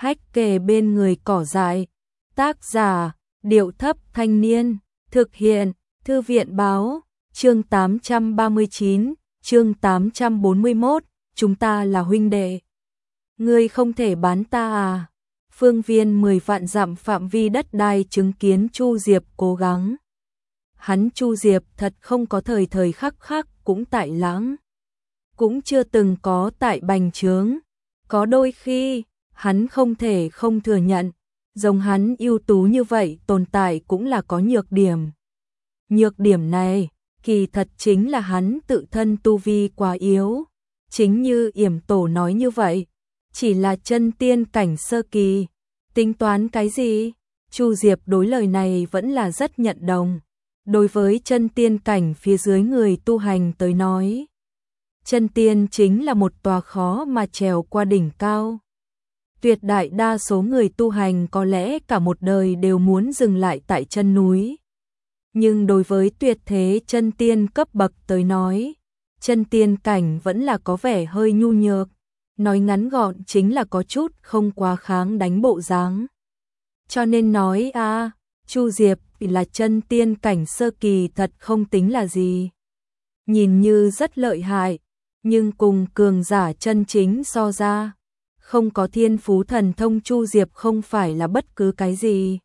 Hách kề bên người cỏ dại. Tác giả, Điệu Thấp Thanh Niên. Thực hiện, Thư viện Báo. Chương 839, chương 841, chúng ta là huynh đệ. Ngươi không thể bán ta à? Phương viên 10 vạn dặm phạm vi đất đai chứng kiến Chu Diệp cố gắng. Hắn Chu Diệp thật không có thời thời khắc khắc cũng tại lãng. Cũng chưa từng có tại bành trướng. Có đôi khi, hắn không thể không thừa nhận. Giống hắn ưu tú như vậy tồn tại cũng là có nhược điểm. Nhược điểm này, kỳ thật chính là hắn tự thân tu vi quá yếu. Chính như Yểm Tổ nói như vậy, chỉ là chân tiên cảnh sơ kỳ. Tính toán cái gì? Chu Diệp đối lời này vẫn là rất nhận đồng. Đối với chân tiên cảnh phía dưới người tu hành tới nói, chân tiên chính là một tòa khó mà trèo qua đỉnh cao. Tuyệt đại đa số người tu hành có lẽ cả một đời đều muốn dừng lại tại chân núi. Nhưng đối với tuyệt thế chân tiên cấp bậc tới nói, chân tiên cảnh vẫn là có vẻ hơi nhu nhược. Nói ngắn gọn chính là có chút không quá kháng đánh bộ dáng. Cho nên nói Chu Diệp là chân tiên cảnh sơ kỳ thật không tính là gì. Nhìn như rất lợi hại, nhưng cùng cường giả chân chính so ra, không có thiên phú thần thông Chu Diệp không phải là bất cứ cái gì.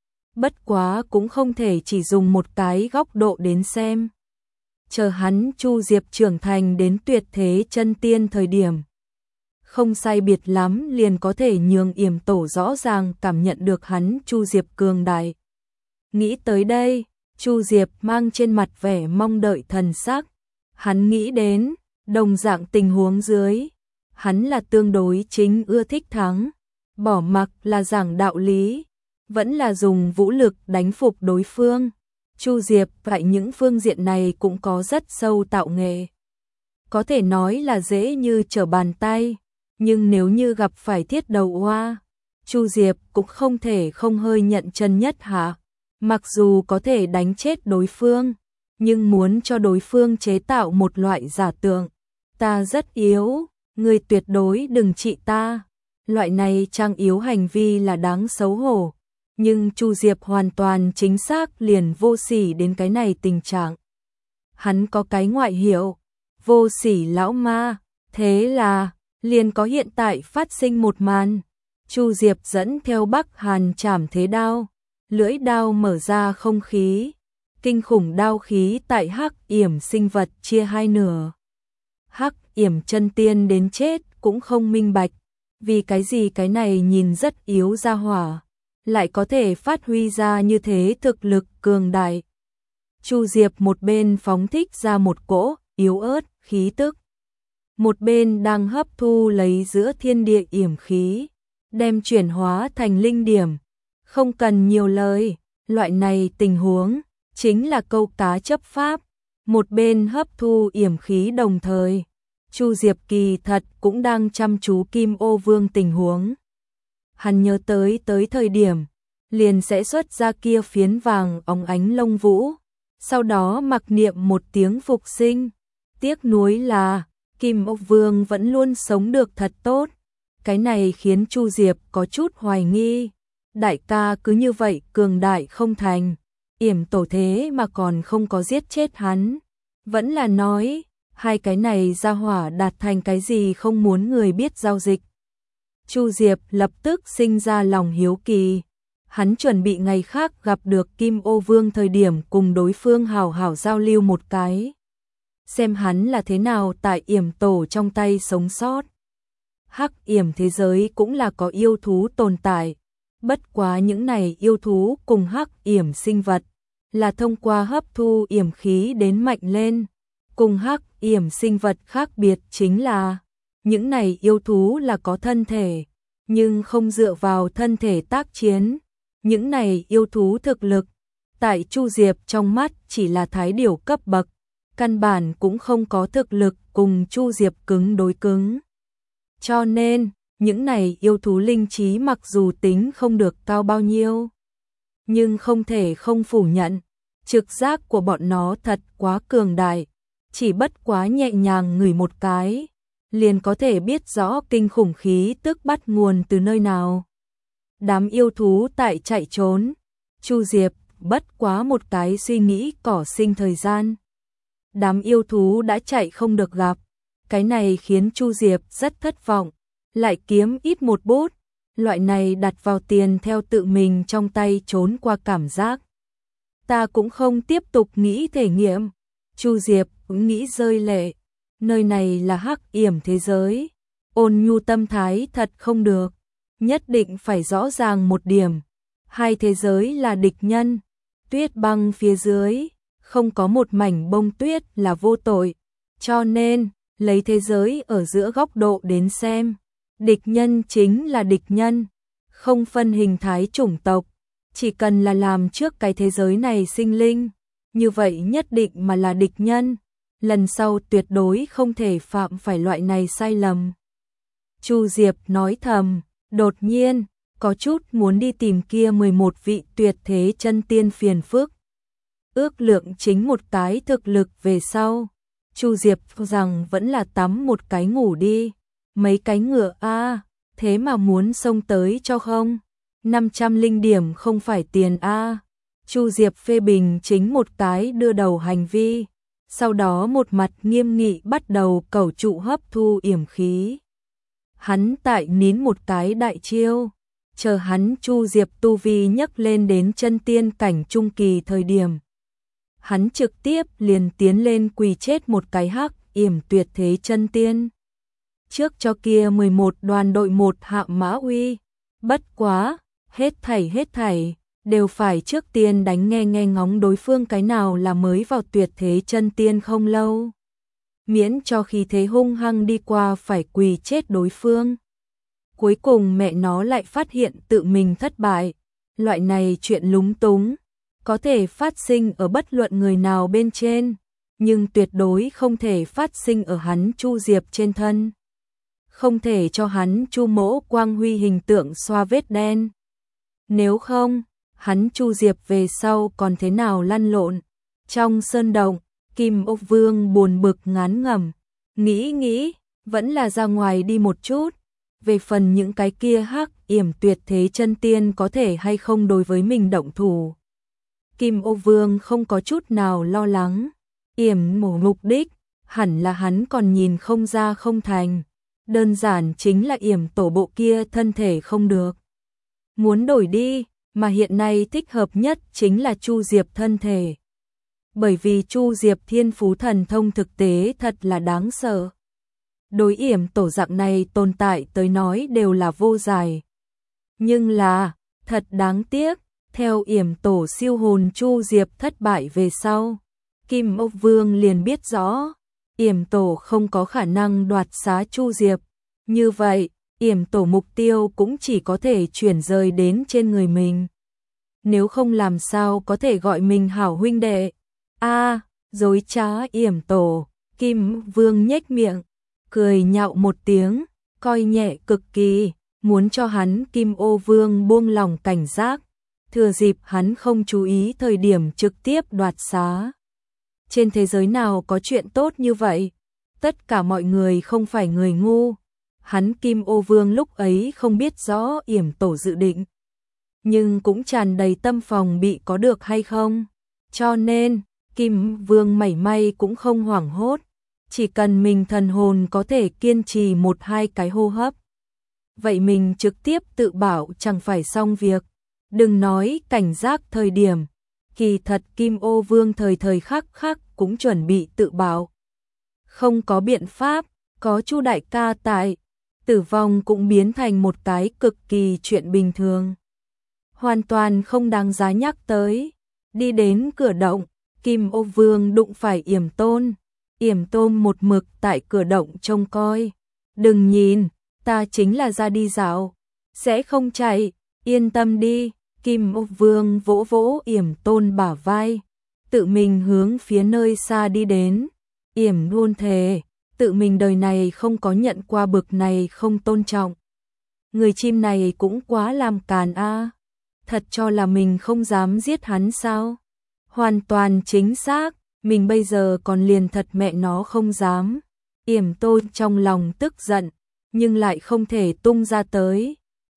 Bất quá cũng không thể chỉ dùng một cái góc độ đến xem. Chờ hắn Chu Diệp trưởng thành đến tuyệt thế chân tiên thời điểm, không sai biệt lắm liền có thể nhường Yểm Tổ rõ ràng cảm nhận được hắn Chu Diệp cường đại. Nghĩ tới đây, Chu Diệp mang trên mặt vẻ mong đợi thần sắc. Hắn nghĩ đến, đồng dạng tình huống dưới, hắn là tương đối chính ưa thích thắng, bỏ mặc là giảng đạo lý, vẫn là dùng vũ lực đánh phục đối phương. Chu Diệp tại những phương diện này cũng có rất sâu tạo nghệ. Có thể nói là dễ như trở bàn tay, nhưng nếu như gặp phải thiết đầu oa, Chu Diệp cũng không thể không hơi nhận chân nhất hạ. Mặc dù có thể đánh chết đối phương, nhưng muốn cho đối phương chế tạo một loại giả tượng. Ta rất yếu, ngươi tuyệt đối đừng trị ta. Loại này trang yếu hành vi là đáng xấu hổ. Nhưng Chu Diệp hoàn toàn chính xác liền vô sỉ đến cái này tình trạng. Hắn có cái ngoại hiệu, vô sỉ lão ma. Thế là, liền có hiện tại phát sinh một màn. Chu Diệp dẫn theo Bắc Hàn Trảm Thế Đao. Lưỡi đao mở ra không khí, kinh khủng đao khí tại Hắc Yểm sinh vật chia hai nửa. Hắc Yểm chân tiên đến chết cũng không minh bạch, vì cái gì cái này nhìn rất yếu ra hỏa, lại có thể phát huy ra như thế thực lực cường đại. Chu Diệp một bên phóng thích ra một cỗ yếu ớt khí tức, một bên đang hấp thu lấy giữa thiên địa yểm khí, đem chuyển hóa thành linh điểm. Không cần nhiều lời, loại này tình huống chính là câu cá chấp pháp. Một bên hấp thu yểm khí đồng thời, Chu Diệp kỳ thật cũng đang chăm chú Kim Ô Vương tình huống. Hắn nhớ tới thời điểm, liền sẽ xuất ra kia phiến vàng óng ánh lông vũ, sau đó mặc niệm một tiếng phục sinh. Tiếc nuối là, Kim Ô Vương vẫn luôn sống được thật tốt. Cái này khiến Chu Diệp có chút hoài nghi. Đại ca cứ như vậy cường đại không thành, Yểm Tổ thế mà còn không có giết chết hắn. Vẫn là nói, hai cái này ra hỏa đạt thành cái gì không muốn người biết giao dịch. Chu Diệp lập tức sinh ra lòng hiếu kỳ. Hắn chuẩn bị ngày khác gặp được Kim Ô Vương thời điểm cùng đối phương hào hảo giao lưu một cái. Xem hắn là thế nào tại Yểm Tổ trong tay sống sót. Hắc Yểm thế giới cũng là có yêu thú tồn tại. Bất quá những này yêu thú cùng Hắc Yểm sinh vật là thông qua hấp thu yểm khí đến mạnh lên. Cùng Hắc Yểm sinh vật khác biệt chính là những này yêu thú là có thân thể, nhưng không dựa vào thân thể tác chiến. Những này yêu thú thực lực tại Chu Diệp trong mắt chỉ là thái điểu cấp bậc, căn bản cũng không có thực lực cùng Chu Diệp cứng đối cứng. Cho nên, những này yêu thú linh trí mặc dù tính không được cao bao nhiêu, nhưng không thể không phủ nhận, trực giác của bọn nó thật quá cường đại, chỉ bất quá nhẹ nhàng ngửi một cái, liền có thể biết rõ kinh khủng khí tức bắt nguồn từ nơi nào. đám yêu thú tại chạy trốn. Chu Diệp bất quá một cái suy nghĩ cỏ sinh thời gian. Đám yêu thú đã chạy không được gặp. Cái này khiến Chu Diệp rất thất vọng. Lại kiếm ít một bút. Loại này đặt vào tiền theo tự mình trong tay trốn qua cảm giác. Ta cũng không tiếp tục nghĩ thể nghiệm. Chu Diệp nghĩ rơi lệ. Nơi này là hắc yểm thế giới. Ôn nhu tâm thái thật không được. Nhất định phải rõ ràng một điểm. Hai thế giới là địch nhân. Tuyết băng phía dưới, không có một mảnh bông tuyết là vô tội. Cho nên, lấy thế giới ở giữa góc độ đến xem. Địch nhân chính là địch nhân. Không phân hình thái chủng tộc. Chỉ cần là làm trước cái thế giới này sinh linh. Như vậy nhất định mà là địch nhân. Lần sau tuyệt đối không thể phạm phải loại này sai lầm. Chu Diệp nói thầm, đột nhiên, có chút muốn đi tìm kia 11 vị tuyệt thế chân tiên phiền phức. Ước lượng chính một cái thực lực về sau. Chu Diệp rằng vẫn là tắm một cái ngủ đi. Mấy cái ngựa a, thế mà muốn xông tới cho không? 500 linh điểm không phải tiền a. Chu Diệp phê bình chính một cái đưa đầu hành vi. Sau đó một mặt nghiêm nghị bắt đầu cẩu trụ hấp thu yểm khí. Hắn tại nín một cái đại chiêu. Chờ hắn Chu Diệp tu vi nhấc lên đến chân tiên cảnh trung kỳ thời điểm. Hắn trực tiếp liền tiến lên quỳ chết một cái hắc yểm tuyệt thế chân tiên. Trước cho kia 11 đoàn đội một hạ mã uy. Bất quá, hết thảy, đều phải trước tiên đánh nghe ngóng đối phương cái nào là mới vào tuyệt thế chân tiên không lâu. Miễn cho khi thế hung hăng đi qua phải quỳ chết đối phương. Cuối cùng mẹ nó lại phát hiện tự mình thất bại. Loại này chuyện lúng túng, có thể phát sinh ở bất luận người nào bên trên, nhưng tuyệt đối không thể phát sinh ở hắn Chu Diệp trên thân. Không thể cho hắn Chu Mỗ quang huy hình tượng xoa vết đen. Nếu không, hắn Chu Diệp về sau còn thế nào lăn lộn. Trong sơn động, Kim Ốc Vương buồn bực ngán ngẩm, nghĩ, vẫn là ra ngoài đi một chút. Về phần những cái kia hắc yểm tuyệt thế chân tiên có thể hay không đối với mình động thủ. Kim Ô Vương không có chút nào lo lắng. Yểm mổ mục đích, hẳn là hắn còn nhìn không ra không thành. Đơn giản chính là yểm tổ bộ kia thân thể không được. Muốn đổi đi, mà hiện nay thích hợp nhất chính là Chu Diệp thân thể. Bởi vì Chu Diệp thiên phú thần thông thực tế thật là đáng sợ. Đối yểm tổ dạng này tồn tại tới nói đều là vô giải. Nhưng là, thật đáng tiếc, theo yểm tổ siêu hồn Chu Diệp thất bại về sau. Kim Ốc Vương liền biết rõ, yểm tổ không có khả năng đoạt xá Chu Diệp. Như vậy, yểm tổ mục tiêu cũng chỉ có thể chuyển rời đến trên người mình. Nếu không làm sao có thể gọi mình hảo huynh đệ. Dối trá yểm tổ. Kim Vương nhếch miệng, cười nhạo một tiếng, coi nhẹ cực kỳ, muốn cho hắn Kim Ô Vương buông lòng cảnh giác, thừa dịp hắn không chú ý thời điểm trực tiếp đoạt xá. Trên thế giới nào có chuyện tốt như vậy? Tất cả mọi người không phải người ngu. Hắn Kim Ô Vương lúc ấy không biết rõ yểm tổ dự định, nhưng cũng tràn đầy tâm phòng bị có được hay không. Cho nên, Kim Vương mảy may cũng không hoảng hốt. Chỉ cần mình thần hồn có thể kiên trì 1-2 cái hô hấp. Vậy mình trực tiếp tự bảo chẳng phải xong việc. Đừng nói cảnh giác thời điểm. Kỳ thật Kim Ô Vương thời khắc cũng chuẩn bị tự bảo. Không có biện pháp, có Chu đại ca tại. Tử vong cũng biến thành một cái cực kỳ chuyện bình thường. Hoàn toàn không đáng giá nhắc tới. Đi đến cửa động, Kim Ô Vương đụng phải Yểm Tôn. Yểm Tôn một mực tại cửa động trông coi. Đừng nhìn, ta chính là ra đi dạo. Sẽ không chạy, yên tâm đi. Kim Ô Vương vỗ vỗ Yểm Tôn bả vai. Tự mình hướng phía nơi xa đi đến. Yểm luôn thề, tự mình đời này không có nhận qua bực này không tôn trọng. Người chim này cũng quá làm càn a. Thật cho là mình không dám giết hắn sao? Hoàn toàn chính xác, mình bây giờ còn liền thật mẹ nó không dám. Yểm Tôn trong lòng tức giận, nhưng lại không thể tung ra tới.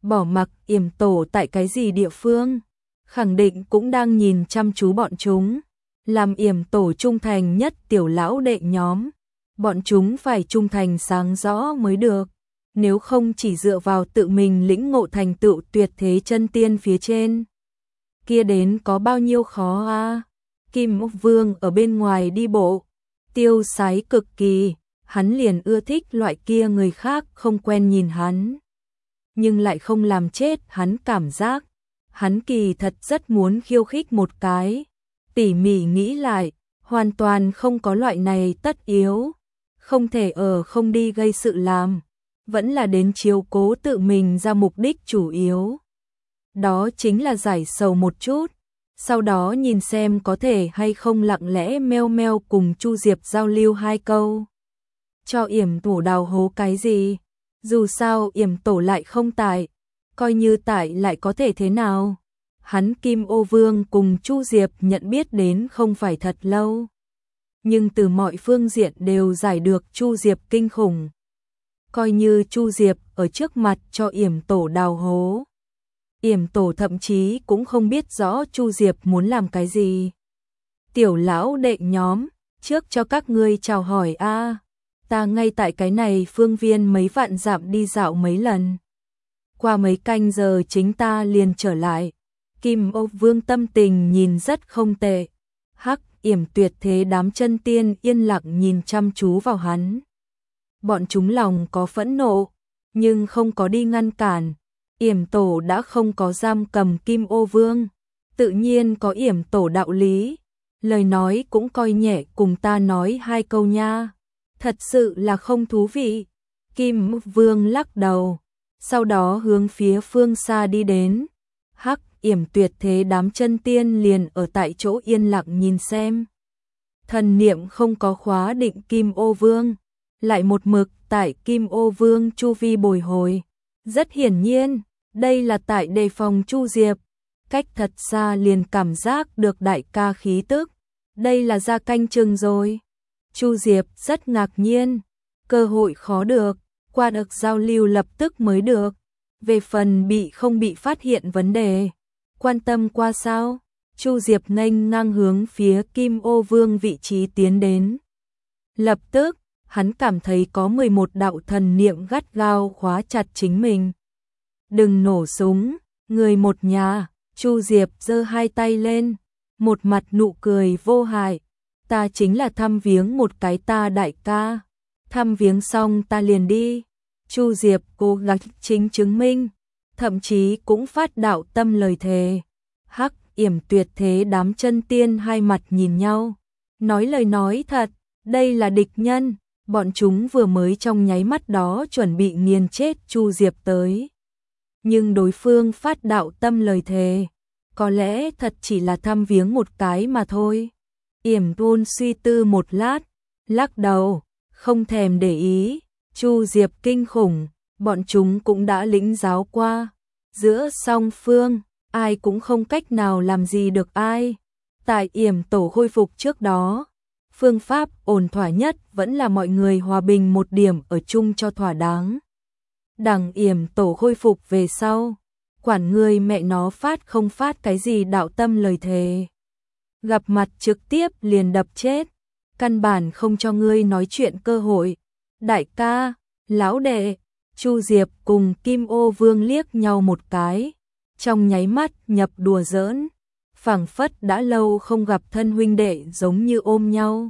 bỏ mặc Yểm Tổ tại cái gì địa phương, khẳng định cũng đang nhìn chăm chú bọn chúng. Làm Yểm Tổ trung thành nhất tiểu lão đệ nhóm, bọn chúng phải trung thành sáng rõ mới được. Nếu không chỉ dựa vào tự mình lĩnh ngộ thành tựu tuyệt thế chân tiên phía trên, kia đến có bao nhiêu khó a. Kim Ô Vương ở bên ngoài đi bộ, tiêu sái cực kỳ, hắn liền ưa thích loại kia người khác không quen nhìn hắn, nhưng lại không làm chết hắn cảm giác. Hắn kỳ thật rất muốn khiêu khích một cái, tỉ mỉ nghĩ lại, hoàn toàn không có loại này tất yếu, không thể ở không đi gây sự làm, vẫn là đến chiếu cố tự mình ra mục đích chủ yếu. Đó chính là giải sầu một chút, sau đó nhìn xem có thể hay không lặng lẽ meo meo cùng Chu Diệp giao lưu hai câu. Cho Yểm Tổ đào hố cái gì? Dù sao Yểm Tổ lại không tại, coi như tại lại có thể thế nào? Hắn Kim Ô Vương cùng Chu Diệp nhận biết đến không phải thật lâu, nhưng từ mọi phương diện đều giải được Chu Diệp kinh khủng. Coi như Chu Diệp ở trước mặt cho Yểm Tổ đào hố, Yểm Tổ thậm chí cũng không biết rõ Chu Diệp muốn làm cái gì. Tiểu lão đệ nhóm, trước cho các ngươi chào hỏi a, ta ngay tại cái này phương viên mấy vạn dặm đi dạo mấy lần. Qua mấy canh giờ chính ta liền trở lại. Kim Ô Vương tâm tình nhìn rất không tệ. Hắc, Yểm tuyệt thế đám chân tiên yên lặng nhìn chăm chú vào hắn. Bọn chúng lòng có phẫn nộ, nhưng không có đi ngăn cản. Yểm Tổ đã không có giam cầm Kim Ô Vương, tự nhiên có Yểm Tổ đạo lý. Lời nói cũng coi nhẹ cùng ta nói hai câu nha. Thật sự là không thú vị. Kim Ô Vương lắc đầu, sau đó hướng phía phương xa đi đến. Hắc, Yểm tuyệt thế đám chân tiên liền ở tại chỗ yên lặng nhìn xem. Thần niệm không có khóa định Kim Ô Vương, lại một mực tại Kim Ô Vương chu vi bồi hồi. Rất hiển nhiên, đây là tại đề phòng Chu Diệp. Cách thật xa liền cảm giác được đại ca khí tức. Đây là ra canh chừng rồi. Chu Diệp rất ngạc nhiên, cơ hội khó được, qua được giao lưu lập tức mới được. Về phần bị không bị phát hiện vấn đề, quan tâm qua sao? Chu Diệp nghênh ngang hướng phía Kim Ô Vương vị trí tiến đến. Lập tức, hắn cảm thấy có 11 đạo thần niệm gắt gao khóa chặt chính mình. Đừng nổ súng, người một nhà. Chu Diệp giơ hai tay lên, một mặt nụ cười vô hại. Ta chính là thăm viếng một cái ta đại ca. Thăm viếng xong ta liền đi. Chu Diệp cố gắng chính chứng minh, thậm chí cũng phát đạo tâm lời thề. Hắc, Yểm tuyệt thế đám chân tiên hai mặt nhìn nhau, nói lời nói thật, đây là địch nhân. Bọn chúng vừa mới trong nháy mắt đó chuẩn bị nghiền chết Chu Diệp tới. Nhưng đối phương phát đạo tâm lời thề, có lẽ thật chỉ là thăm viếng một cái mà thôi. Yểm Tôn suy tư một lát, lắc đầu, không thèm để ý. Chu Diệp kinh khủng, bọn chúng cũng đã lĩnh giáo qua. Giữa song phương, ai cũng không cách nào làm gì được ai. Tại Yểm Tổ khôi phục trước đó, phương pháp ổn thỏa nhất vẫn là mọi người hòa bình một điểm ở chung cho thỏa đáng. Đằng Yểm Tổ khôi phục về sau, quản người mẹ nó phát không phát cái gì đạo tâm lời thề. Gặp mặt trực tiếp liền đập chết, căn bản không cho ngươi nói chuyện cơ hội. Đại ca, lão đệ, Chu Diệp cùng Kim Ô Vương liếc nhau một cái, trong nháy mắt nhập đùa giỡn, phảng phất đã lâu không gặp thân huynh đệ giống như ôm nhau.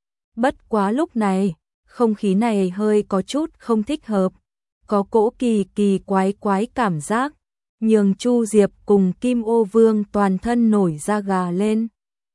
Bất quá lúc này, không khí này hơi có chút không thích hợp, có cỗ kỳ kỳ quái quái cảm giác, nhường Chu Diệp cùng Kim Ô Vương toàn thân nổi da gà lên.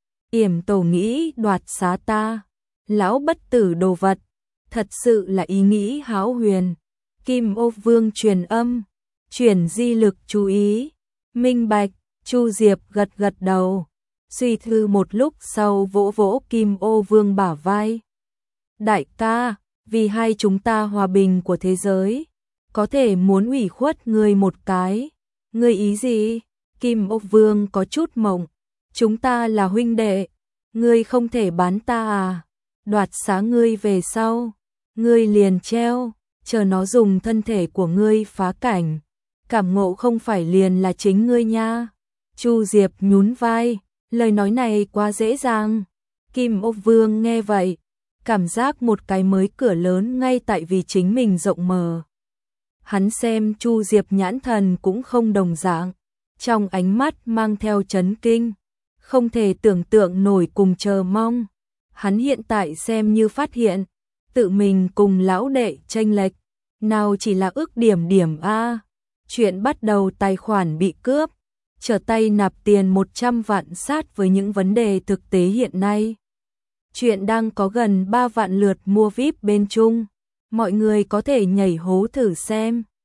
Yểm Tổ nghĩ đoạt xá ta, lão bất tử đồ vật, thật sự là ý nghĩ hão huyền. Kim Ô Vương truyền âm, chuyển di lực chú ý, minh bạch. Chu Diệp gật gật đầu, suy thư một lúc sau vỗ vỗ Kim Ô Vương bả vai. Đại ca, vì hai chúng ta hòa bình của thế giới, có thể muốn ủy khuất ngươi một cái. Ngươi ý gì? Kim Ô Vương có chút mộng. Chúng ta là huynh đệ, ngươi không thể bán ta à? Đoạt xá ngươi về sau, ngươi liền treo, chờ nó dùng thân thể của ngươi phá cảnh. cảm ngộ không phải liền là chính ngươi nha. Chu Diệp nhún vai, lời nói này quá dễ dàng. Kim Ô Vương nghe vậy, cảm giác một cái mới cửa lớn ngay tại vì chính mình rộng mở. Hắn xem Chu Diệp nhãn thần cũng không đồng dạng, trong ánh mắt mang theo chấn kinh, không thể tưởng tượng nổi cùng chờ mong. Hắn hiện tại xem như phát hiện, tự mình cùng lão đệ chênh lệch, nào chỉ là ước điểm điểm a. Chuyện bắt đầu tài khoản bị cướp, trở tay nạp tiền 100 vạn sát với những vấn đề thực tế hiện nay. Chuyện đang có gần 3 vạn lượt mua VIP bên Trung, mọi người có thể nhảy hố thử xem.